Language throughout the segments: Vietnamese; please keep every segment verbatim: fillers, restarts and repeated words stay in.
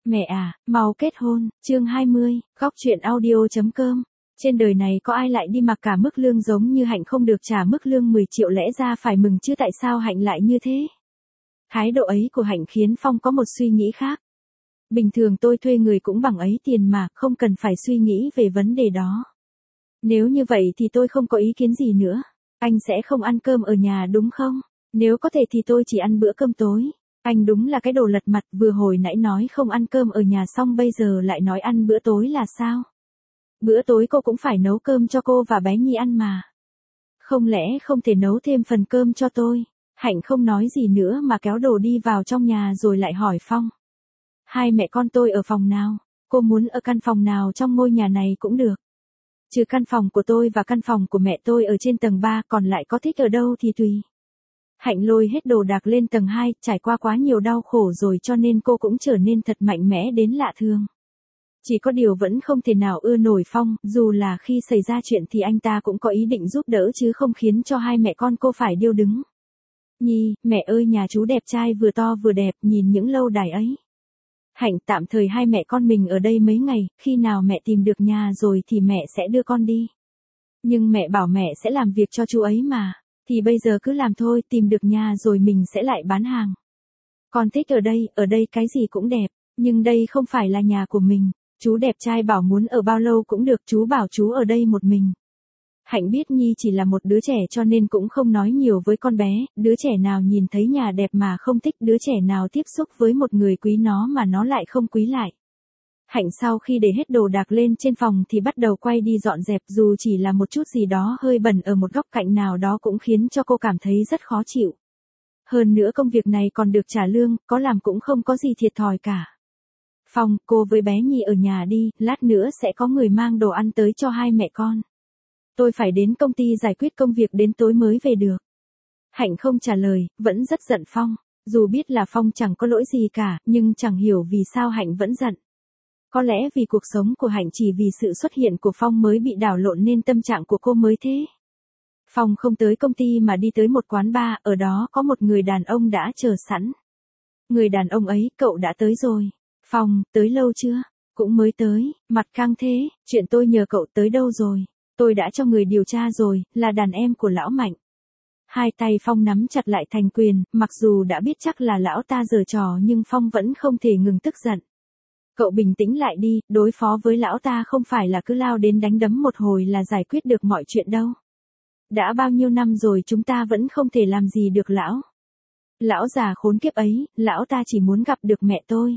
Mẹ à, mau kết hôn, chương hai mươi, góc truyện audio.com. Trên đời này có ai lại đi mặc cả mức lương giống như Hạnh không được trả mức lương mười triệu, lẽ ra phải mừng chứ tại sao Hạnh lại như thế? Thái độ ấy của Hạnh khiến Phong có một suy nghĩ khác. Bình thường tôi thuê người cũng bằng ấy tiền mà, không cần phải suy nghĩ về vấn đề đó. Nếu như vậy thì tôi không có ý kiến gì nữa. Anh sẽ không ăn cơm ở nhà đúng không? Nếu có thể thì tôi chỉ ăn bữa cơm tối. Anh đúng là cái đồ lật mặt, vừa hồi nãy nói không ăn cơm ở nhà xong bây giờ lại nói ăn bữa tối là sao? Bữa tối cô cũng phải nấu cơm cho cô và bé Nhi ăn mà. Không lẽ không thể nấu thêm phần cơm cho tôi? Hạnh không nói gì nữa mà kéo đồ đi vào trong nhà rồi lại hỏi Phong. Hai mẹ con tôi ở phòng nào? Cô muốn ở căn phòng nào trong ngôi nhà này cũng được. Trừ căn phòng của tôi và căn phòng của mẹ tôi ở trên tầng ba, còn lại có thích ở đâu thì tùy. Hạnh lôi hết đồ đạc lên tầng hai, trải qua quá nhiều đau khổ rồi cho nên cô cũng trở nên thật mạnh mẽ đến lạ thường. Chỉ có điều vẫn không thể nào ưa nổi Phong, dù là khi xảy ra chuyện thì anh ta cũng có ý định giúp đỡ chứ không khiến cho hai mẹ con cô phải điêu đứng. Nhi, mẹ ơi, nhà chú đẹp trai vừa to vừa đẹp, nhìn những lâu đài ấy. Hạnh, tạm thời hai mẹ con mình ở đây mấy ngày, khi nào mẹ tìm được nhà rồi thì mẹ sẽ đưa con đi. Nhưng mẹ bảo mẹ sẽ làm việc cho chú ấy mà. Thì bây giờ cứ làm thôi, tìm được nhà rồi mình sẽ lại bán hàng. Con thích ở đây, ở đây cái gì cũng đẹp, nhưng đây không phải là nhà của mình. Chú đẹp trai bảo muốn ở bao lâu cũng được, chú bảo chú ở đây một mình. Hạnh biết Nhi chỉ là một đứa trẻ cho nên cũng không nói nhiều với con bé, đứa trẻ nào nhìn thấy nhà đẹp mà không thích, đứa trẻ nào tiếp xúc với một người quý nó mà nó lại không quý lại. Hạnh sau khi để hết đồ đạc lên trên phòng thì bắt đầu quay đi dọn dẹp, dù chỉ là một chút gì đó hơi bẩn ở một góc cạnh nào đó cũng khiến cho cô cảm thấy rất khó chịu. Hơn nữa công việc này còn được trả lương, có làm cũng không có gì thiệt thòi cả. Phong, cô với bé Nhi ở nhà đi, lát nữa sẽ có người mang đồ ăn tới cho hai mẹ con. Tôi phải đến công ty giải quyết công việc đến tối mới về được. Hạnh không trả lời, vẫn rất giận Phong. Dù biết là Phong chẳng có lỗi gì cả, nhưng chẳng hiểu vì sao Hạnh vẫn giận. Có lẽ vì cuộc sống của Hạnh chỉ vì sự xuất hiện của Phong mới bị đảo lộn nên tâm trạng của cô mới thế. Phong không tới công ty mà đi tới một quán bar, ở đó có một người đàn ông đã chờ sẵn. Người đàn ông ấy, cậu đã tới rồi. Phong, tới lâu chưa? Cũng mới tới, mặt căng thế, chuyện tôi nhờ cậu tới đâu rồi? Tôi đã cho người điều tra rồi, là đàn em của lão Mạnh. Hai tay Phong nắm chặt lại thành quyền, mặc dù đã biết chắc là lão ta giở trò nhưng Phong vẫn không thể ngừng tức giận. Cậu bình tĩnh lại đi, đối phó với lão ta không phải là cứ lao đến đánh đấm một hồi là giải quyết được mọi chuyện đâu. Đã bao nhiêu năm rồi chúng ta vẫn không thể làm gì được lão. Lão già khốn kiếp ấy, lão ta chỉ muốn gặp được mẹ tôi.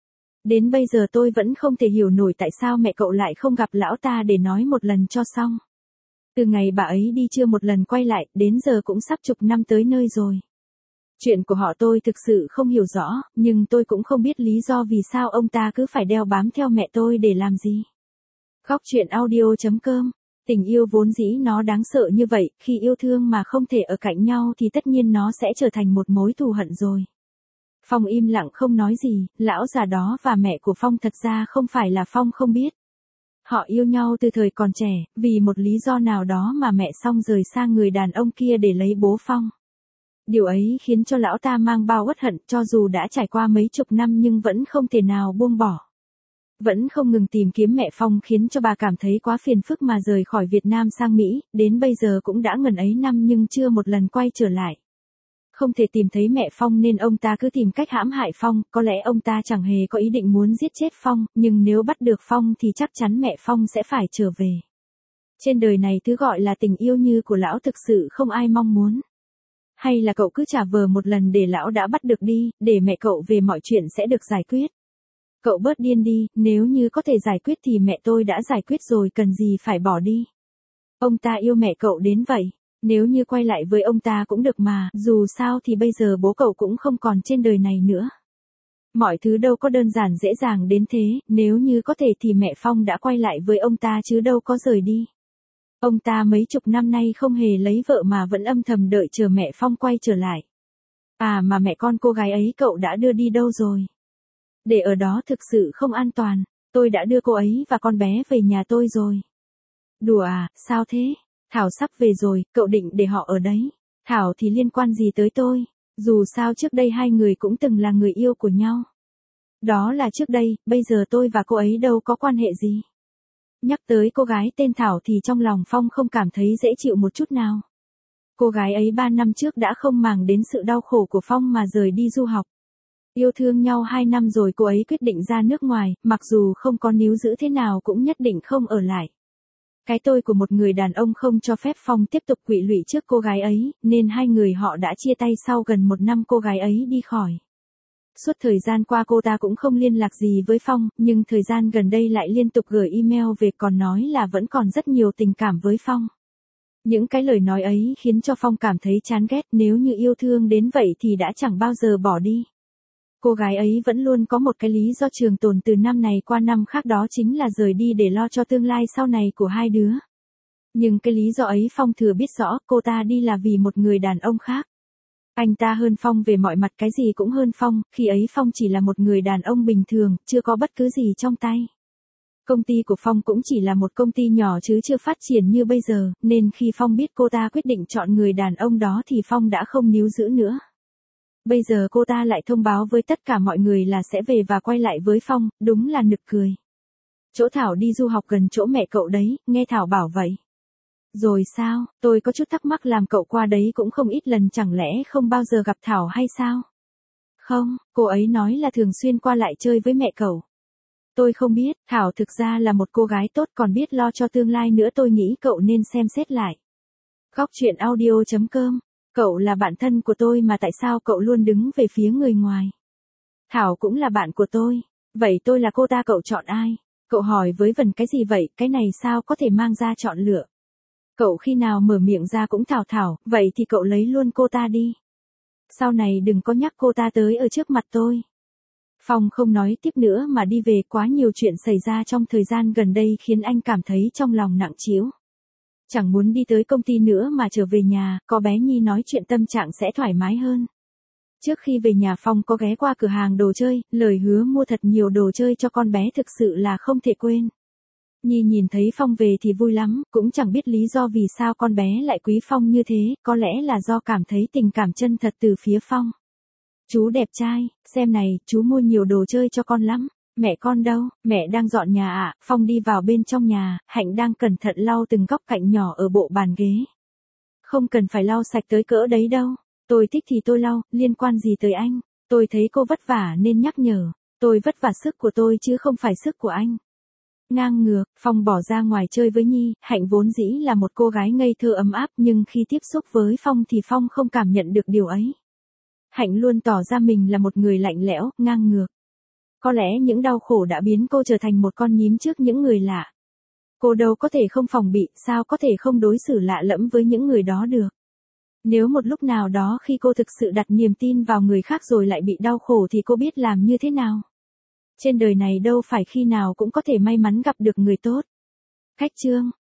Đến bây giờ tôi vẫn không thể hiểu nổi tại sao mẹ cậu lại không gặp lão ta để nói một lần cho xong. Từ ngày bà ấy đi chưa một lần quay lại, đến giờ cũng sắp chục năm tới nơi rồi. Chuyện của họ tôi thực sự không hiểu rõ, nhưng tôi cũng không biết lý do vì sao ông ta cứ phải đeo bám theo mẹ tôi để làm gì. Góc truyện audio.com. Tình yêu vốn dĩ nó đáng sợ như vậy, khi yêu thương mà không thể ở cạnh nhau thì tất nhiên nó sẽ trở thành một mối thù hận rồi. Phong im lặng không nói gì, lão già đó và mẹ của Phong thật ra không phải là Phong không biết. Họ yêu nhau từ thời còn trẻ, vì một lý do nào đó mà mẹ Phong rời sang người đàn ông kia để lấy bố Phong. Điều ấy khiến cho lão ta mang bao uất hận, cho dù đã trải qua mấy chục năm nhưng vẫn không thể nào buông bỏ. Vẫn không ngừng tìm kiếm mẹ Phong khiến cho bà cảm thấy quá phiền phức mà rời khỏi Việt Nam sang Mỹ, đến bây giờ cũng đã ngần ấy năm nhưng chưa một lần quay trở lại. Không thể tìm thấy mẹ Phong nên ông ta cứ tìm cách hãm hại Phong, có lẽ ông ta chẳng hề có ý định muốn giết chết Phong, nhưng nếu bắt được Phong thì chắc chắn mẹ Phong sẽ phải trở về. Trên đời này thứ gọi là tình yêu như của lão thực sự không ai mong muốn. Hay là cậu cứ trả vờ một lần để lão đã bắt được đi, để mẹ cậu về mọi chuyện sẽ được giải quyết. Cậu bớt điên đi, nếu như có thể giải quyết thì mẹ tôi đã giải quyết rồi, cần gì phải bỏ đi. Ông ta yêu mẹ cậu đến vậy. Nếu như quay lại với ông ta cũng được mà, dù sao thì bây giờ bố cậu cũng không còn trên đời này nữa. Mọi thứ đâu có đơn giản dễ dàng đến thế, nếu như có thể thì mẹ Phong đã quay lại với ông ta chứ đâu có rời đi. Ông ta mấy chục năm nay không hề lấy vợ mà vẫn âm thầm đợi chờ mẹ Phong quay trở lại. À mà mẹ con cô gái ấy cậu đã đưa đi đâu rồi? Để ở đó thực sự không an toàn, tôi đã đưa cô ấy và con bé về nhà tôi rồi. Đùa à, sao thế? Thảo sắp về rồi, cậu định để họ ở đấy. Thảo thì liên quan gì tới tôi, dù sao trước đây hai người cũng từng là người yêu của nhau. Đó là trước đây, bây giờ tôi và cô ấy đâu có quan hệ gì. Nhắc tới cô gái tên Thảo thì trong lòng Phong không cảm thấy dễ chịu một chút nào. Cô gái ấy ba năm trước đã không màng đến sự đau khổ của Phong mà rời đi du học. Yêu thương nhau hai năm rồi cô ấy quyết định ra nước ngoài, mặc dù không có níu giữ thế nào cũng nhất định không ở lại. Cái tôi của một người đàn ông không cho phép Phong tiếp tục quỵ lụy trước cô gái ấy, nên hai người họ đã chia tay sau gần một năm cô gái ấy đi khỏi. Suốt thời gian qua cô ta cũng không liên lạc gì với Phong, nhưng thời gian gần đây lại liên tục gửi email về còn nói là vẫn còn rất nhiều tình cảm với Phong. Những cái lời nói ấy khiến cho Phong cảm thấy chán ghét, nếu như yêu thương đến vậy thì đã chẳng bao giờ bỏ đi. Cô gái ấy vẫn luôn có một cái lý do trường tồn từ năm này qua năm khác, đó chính là rời đi để lo cho tương lai sau này của hai đứa. Nhưng cái lý do ấy Phong thừa biết rõ, cô ta đi là vì một người đàn ông khác. Anh ta hơn Phong về mọi mặt, cái gì cũng hơn Phong, khi ấy Phong chỉ là một người đàn ông bình thường, chưa có bất cứ gì trong tay. Công ty của Phong cũng chỉ là một công ty nhỏ chứ chưa phát triển như bây giờ, nên khi Phong biết cô ta quyết định chọn người đàn ông đó thì Phong đã không níu giữ nữa. Bây giờ cô ta lại thông báo với tất cả mọi người là sẽ về và quay lại với Phong, đúng là nực cười. Chỗ Thảo đi du học gần chỗ mẹ cậu đấy, nghe Thảo bảo vậy. Rồi sao, tôi có chút thắc mắc, làm cậu qua đấy cũng không ít lần, chẳng lẽ không bao giờ gặp Thảo hay sao? Không, cô ấy nói là thường xuyên qua lại chơi với mẹ cậu. Tôi không biết, Thảo thực ra là một cô gái tốt còn biết lo cho tương lai nữa, tôi nghĩ cậu nên xem xét lại. Góc truyện audio chấm com. Cậu là bạn thân của tôi mà tại sao cậu luôn đứng về phía người ngoài? Thảo cũng là bạn của tôi. Vậy tôi là cô ta, cậu chọn ai? Cậu hỏi với vần cái gì vậy, cái này sao có thể mang ra chọn lựa? Cậu khi nào mở miệng ra cũng Thảo Thảo, vậy thì cậu lấy luôn cô ta đi. Sau này đừng có nhắc cô ta tới ở trước mặt tôi. Phong không nói tiếp nữa mà đi về, quá nhiều chuyện xảy ra trong thời gian gần đây khiến anh cảm thấy trong lòng nặng trĩu. Chẳng muốn đi tới công ty nữa mà trở về nhà, có bé Nhi nói chuyện tâm trạng sẽ thoải mái hơn. Trước khi về nhà Phong có ghé qua cửa hàng đồ chơi, lời hứa mua thật nhiều đồ chơi cho con bé thực sự là không thể quên. Nhi nhìn thấy Phong về thì vui lắm, cũng chẳng biết lý do vì sao con bé lại quý Phong như thế, có lẽ là do cảm thấy tình cảm chân thật từ phía Phong. Chú đẹp trai, xem này, chú mua nhiều đồ chơi cho con lắm. Mẹ con đâu? Mẹ đang dọn nhà ạ. À? Phong đi vào bên trong nhà, Hạnh đang cẩn thận lau từng góc cạnh nhỏ ở bộ bàn ghế. Không cần phải lau sạch tới cỡ đấy đâu. Tôi thích thì tôi lau, liên quan gì tới anh? Tôi thấy cô vất vả nên nhắc nhở. Tôi vất vả sức của tôi chứ không phải sức của anh. Ngang ngược, Phong bỏ ra ngoài chơi với Nhi. Hạnh vốn dĩ là một cô gái ngây thơ ấm áp, nhưng khi tiếp xúc với Phong thì Phong không cảm nhận được điều ấy. Hạnh luôn tỏ ra mình là một người lạnh lẽo, ngang ngược. Có lẽ những đau khổ đã biến cô trở thành một con nhím trước những người lạ. Cô đâu có thể không phòng bị, sao có thể không đối xử lạ lẫm với những người đó được. Nếu một lúc nào đó khi cô thực sự đặt niềm tin vào người khác rồi lại bị đau khổ thì cô biết làm như thế nào. Trên đời này đâu phải khi nào cũng có thể may mắn gặp được người tốt. Cách chương